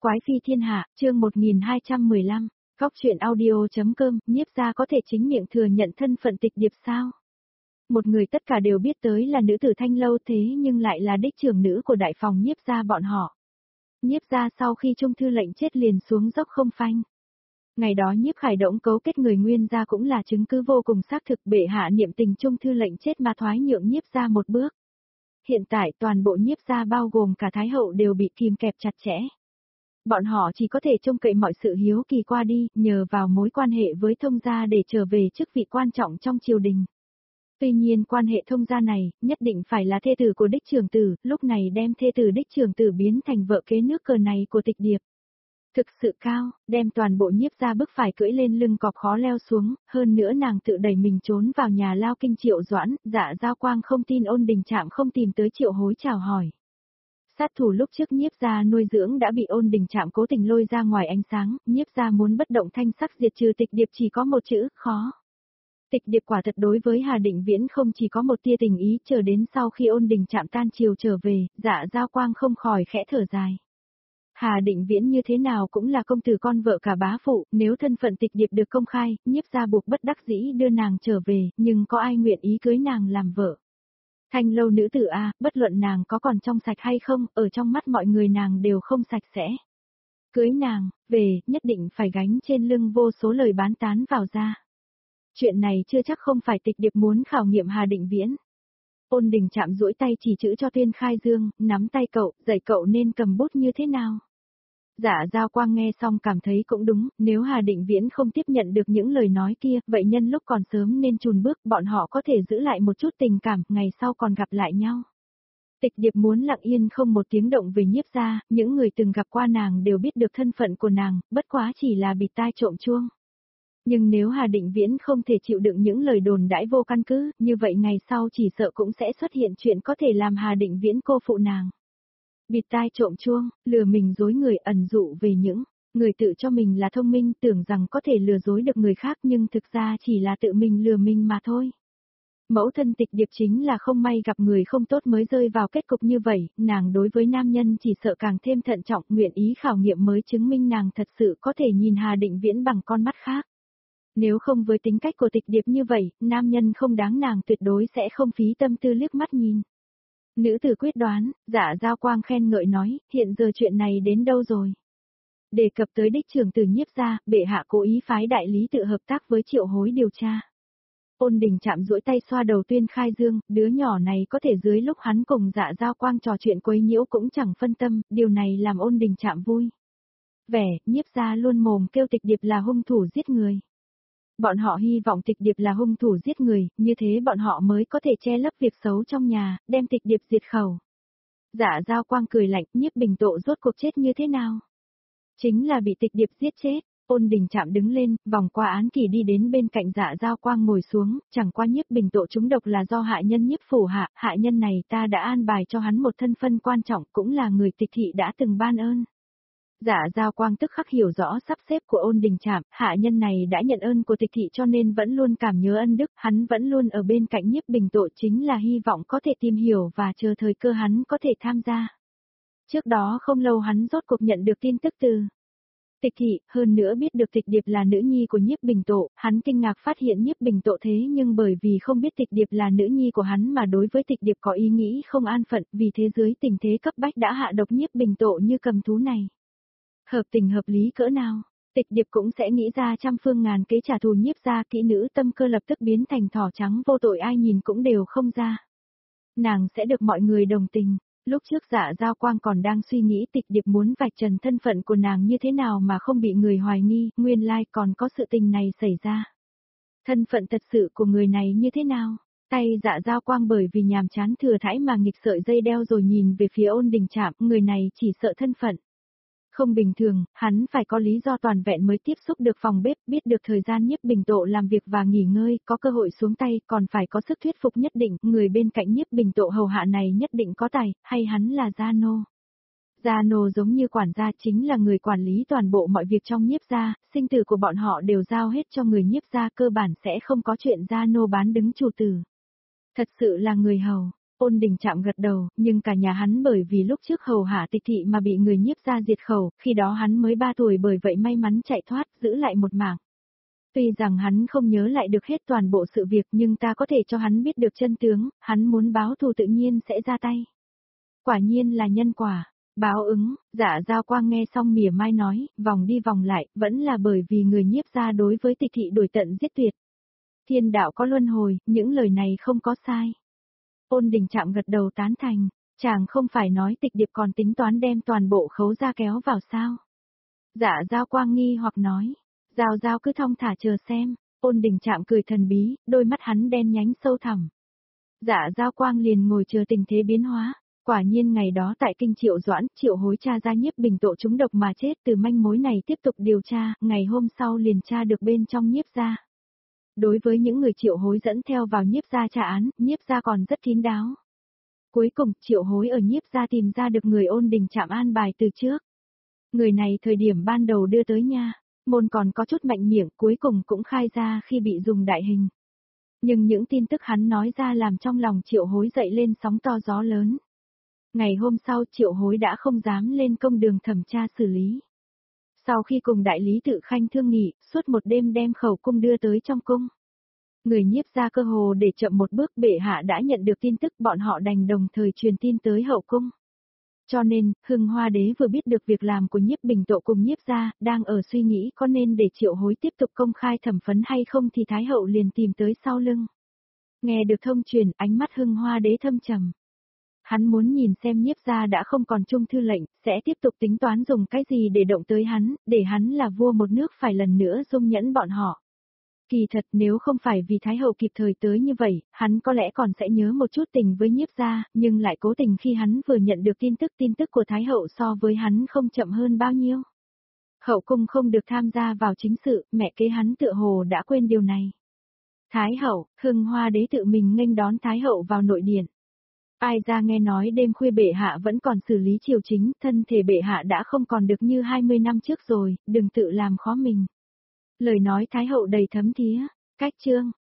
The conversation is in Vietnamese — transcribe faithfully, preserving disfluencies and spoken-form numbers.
Quái phi thiên hạ, chương một nghìn hai trăm mười lăm, Góc truyện audio.com, Nhiếp gia có thể chính miệng thừa nhận thân phận tịch điệp sao? Một người tất cả đều biết tới là nữ tử Thanh Lâu thế nhưng lại là đích trưởng nữ của đại phòng Nhiếp gia bọn họ. Nhiếp gia sau khi Trung thư lệnh chết liền xuống dốc không phanh. Ngày đó Nhiếp Khải Đổng cấu kết người Nguyên gia cũng là chứng cứ vô cùng xác thực, bệ hạ niệm tình Trung thư lệnh chết mà thoái nhượng Nhiếp gia một bước. Hiện tại toàn bộ Nhiếp gia bao gồm cả Thái hậu đều bị kìm kẹp chặt chẽ. Bọn họ chỉ có thể trông cậy mọi sự hiếu kỳ qua đi, nhờ vào mối quan hệ với thông gia để trở về chức vị quan trọng trong triều đình. Tuy nhiên quan hệ thông gia này, nhất định phải là thê tử của đích trưởng tử, lúc này đem thê tử đích trưởng tử biến thành vợ kế nước cờ này của tịch điệp. Thực sự cao, đem toàn bộ Nhiếp gia bức phải cưỡi lên lưng cọp khó leo xuống, hơn nữa nàng tự đẩy mình trốn vào nhà lao kinh Triệu Doãn, Dạ Giao Quang không tin Ôn Đình Trạm không tìm tới Triệu Hối chào hỏi. Sát thủ lúc trước Nhiếp gia nuôi dưỡng đã bị Ôn Đình Trạm cố tình lôi ra ngoài ánh sáng, Nhiếp gia muốn bất động thanh sắc diệt trừ tịch điệp chỉ có một chữ, khó. Tịch điệp quả thật đối với Hà Định Viễn không chỉ có một tia tình ý, chờ đến sau khi Ôn Đình Trạm tan chiều trở về, Dạ Giao Quang không khỏi khẽ thở dài. Hà Định Viễn như thế nào cũng là công tử con vợ cả bá phụ, nếu thân phận tịch điệp được công khai, Nhiếp gia buộc bất đắc dĩ đưa nàng trở về, nhưng có ai nguyện ý cưới nàng làm vợ. Thanh Lâu nữ tử a, bất luận nàng có còn trong sạch hay không, ở trong mắt mọi người nàng đều không sạch sẽ. Cưới nàng, về, nhất định phải gánh trên lưng vô số lời bán tán vào ra. Chuyện này chưa chắc không phải tịch điệp muốn khảo nghiệm Hà Định Viễn. Ôn Đình Trạm duỗi tay chỉ chữ cho Tuyên Khai Dương, nắm tay cậu, dạy cậu nên cầm bút như thế nào. Dạ Giao Quang nghe xong cảm thấy cũng đúng, nếu Hà Định Viễn không tiếp nhận được những lời nói kia, vậy nhân lúc còn sớm nên chùn bước, bọn họ có thể giữ lại một chút tình cảm, ngày sau còn gặp lại nhau. Tịch điệp muốn lặng yên không một tiếng động về Nhiếp gia, những người từng gặp qua nàng đều biết được thân phận của nàng, bất quá chỉ là bịt tai trộm chuông. Nhưng nếu Hà Định Viễn không thể chịu đựng những lời đồn đãi vô căn cứ, như vậy ngày sau chỉ sợ cũng sẽ xuất hiện chuyện có thể làm Hà Định Viễn cô phụ nàng. Bịt tai trộm chuông, lừa mình dối người, ẩn dụ về những người tự cho mình là thông minh, tưởng rằng có thể lừa dối được người khác nhưng thực ra chỉ là tự mình lừa mình mà thôi. Mẫu thân tịch điệp chính là không may gặp người không tốt mới rơi vào kết cục như vậy, nàng đối với nam nhân chỉ sợ càng thêm thận trọng, nguyện ý khảo nghiệm mới chứng minh nàng thật sự có thể nhìn Hà Định Viễn bằng con mắt khác. Nếu không với tính cách của tịch điệp như vậy, nam nhân không đáng nàng tuyệt đối sẽ không phí tâm tư liếc mắt nhìn. Nữ tử quyết đoán, Dạ Giao Quang khen ngợi nói, hiện giờ chuyện này đến đâu rồi? Đề cập tới đích trưởng tử Nhiếp gia, bệ hạ cố ý phái đại lý tự hợp tác với Triệu Hối điều tra. Ôn Đình Trạm duỗi tay xoa đầu Tuyên Khai Dương, đứa nhỏ này có thể dưới lúc hắn cùng Dạ Giao Quang trò chuyện quấy nhiễu cũng chẳng phân tâm, điều này làm Ôn Đình Trạm vui. Vẻ, Nhiếp gia luôn mồm kêu tịch điệp là hung thủ giết người. Bọn họ hy vọng tịch điệp là hung thủ giết người, như thế bọn họ mới có thể che lấp việc xấu trong nhà, đem tịch điệp diệt khẩu. Dạ Giao Quang cười lạnh, Nhiếp Bình Tộ rốt cuộc chết như thế nào? Chính là bị tịch điệp giết chết. Ôn Đình Trạm đứng lên, vòng qua án kỳ đi đến bên cạnh Dạ Giao Quang ngồi xuống, chẳng qua Nhiếp Bình Tộ trúng độc là do hạ nhân Nhiếp phủ hạ, hạ nhân này ta đã an bài cho hắn một thân phân quan trọng, cũng là người tịch thị đã từng ban ơn. Dạ Giao Quang tức khắc hiểu rõ sắp xếp của Ôn Đình Trạm, hạ nhân này đã nhận ơn của tịch thị cho nên vẫn luôn cảm nhớ ân đức, hắn vẫn luôn ở bên cạnh Nhiếp Bình Tộ chính là hy vọng có thể tìm hiểu và chờ thời cơ hắn có thể tham gia. Trước đó không lâu hắn rốt cuộc nhận được tin tức từ tịch thị, hơn nữa biết được tịch điệp là nữ nhi của Nhiếp Bình Tộ, hắn kinh ngạc phát hiện Nhiếp Bình Tộ thế nhưng bởi vì không biết tịch điệp là nữ nhi của hắn mà đối với tịch điệp có ý nghĩ không an phận, vì thế dưới tình thế cấp bách đã hạ độc Nhiếp Bình Tộ như cầm thú này. Hợp tình hợp lý cỡ nào, tịch điệp cũng sẽ nghĩ ra trăm phương ngàn kế trả thù Nhiếp gia, kỹ nữ tâm cơ lập tức biến thành thỏ trắng vô tội ai nhìn cũng đều không ra. Nàng sẽ được mọi người đồng tình. Lúc trước Dạ Giao Quang còn đang suy nghĩ tịch điệp muốn vạch trần thân phận của nàng như thế nào mà không bị người hoài nghi, nguyên lai còn có sự tình này xảy ra. Thân phận thật sự của người này như thế nào? Tay Dạ Giao Quang bởi vì nhàm chán thừa thãi mà nghịch sợi dây đeo rồi nhìn về phía Ôn Đình Trạm, người này chỉ sợ thân phận. Không bình thường, hắn phải có lý do toàn vẹn mới tiếp xúc được phòng bếp, biết được thời gian Nhiếp Bình Tộ làm việc và nghỉ ngơi, có cơ hội xuống tay, còn phải có sức thuyết phục nhất định, người bên cạnh Nhiếp Bình Tộ hầu hạ này nhất định có tài, hay hắn là gia nô. Gia nô giống như quản gia chính là người quản lý toàn bộ mọi việc trong Nhiếp gia, sinh tử của bọn họ đều giao hết cho người Nhiếp gia, cơ bản sẽ không có chuyện gia nô bán đứng chủ tử. Thật sự là người hầu. Ôn Đình Trạm gật đầu, nhưng cả nhà hắn bởi vì lúc trước hầu hạ Tịch thị mà bị người Nhiếp gia diệt khẩu, khi đó hắn mới ba tuổi, bởi vậy may mắn chạy thoát, giữ lại một mạng. Tuy rằng hắn không nhớ lại được hết toàn bộ sự việc, nhưng ta có thể cho hắn biết được chân tướng, hắn muốn báo thù tự nhiên sẽ ra tay. Quả nhiên là nhân quả. Báo ứng. Dạ Giao Quang nghe xong mỉa mai nói, vòng đi vòng lại, vẫn là bởi vì người Nhiếp gia đối với Tịch thị đuổi tận giết tuyệt. Thiên đạo có luân hồi, những lời này không có sai. Ôn Đình Trạm gật đầu tán thành, chàng không phải nói Tịch Điệp còn tính toán đem toàn bộ Khấu gia kéo vào sao? Dạ Giao Quang nghi hoặc nói, Giao Giao cứ thong thả chờ xem. Ôn Đình Trạm cười thần bí, đôi mắt hắn đen nhánh sâu thẳm. Dạ Giao Quang liền ngồi chờ tình thế biến hóa. Quả nhiên ngày đó tại kinh Triệu Doãn, Triệu Hối tra ra Nhiếp Bình Tộ trúng độc mà chết, từ manh mối này tiếp tục điều tra, ngày hôm sau liền tra được bên trong Nhiếp gia. Đối với những người Triệu Hối dẫn theo vào Nhiếp gia tra án, Nhiếp gia còn rất kín đáo. Cuối cùng, Triệu Hối ở Nhiếp gia tìm ra được người Ôn Đình Trạm an bài từ trước. Người này thời điểm ban đầu đưa tới nha, môn còn có chút mạnh miệng, cuối cùng cũng khai ra khi bị dùng đại hình. Nhưng những tin tức hắn nói ra làm trong lòng Triệu Hối dậy lên sóng to gió lớn. Ngày hôm sau Triệu Hối đã không dám lên công đường thẩm tra xử lý. Sau khi cùng đại lý Tự Khanh thương nghị, suốt một đêm đem khẩu cung đưa tới trong cung. Người Nhiếp gia cơ hồ để chậm một bước, bệ hạ đã nhận được tin tức, bọn họ đành đồng thời truyền tin tới hậu cung. Cho nên, Hưng Hoa đế vừa biết được việc làm của Nhiếp Bình Tộ cùng Nhiếp gia, đang ở suy nghĩ có nên để Triệu Hối tiếp tục công khai thẩm phán hay không thì Thái hậu liền tìm tới sau lưng. Nghe được thông truyền, ánh mắt Hưng Hoa đế thâm trầm. Hắn muốn nhìn xem Nhiếp gia đã không còn trung thư lệnh, sẽ tiếp tục tính toán dùng cái gì để động tới hắn, để hắn là vua một nước phải lần nữa dung nhẫn bọn họ. Kỳ thật nếu không phải vì Thái hậu kịp thời tới như vậy, hắn có lẽ còn sẽ nhớ một chút tình với Nhiếp gia, nhưng lại cố tình khi hắn vừa nhận được tin tức tin tức của Thái hậu so với hắn không chậm hơn bao nhiêu. Hậu cung không được tham gia vào chính sự, mẹ kế hắn tựa hồ đã quên điều này. Thái hậu, Hưng Hoa đế tự mình nghênh đón Thái hậu vào nội điện. Ai ra nghe nói đêm khuya bệ hạ vẫn còn xử lý triều chính, thân thể bệ hạ đã không còn được như hai mươi năm trước rồi, đừng tự làm khó mình. Lời nói Thái hậu đầy thấm thía, cách chương.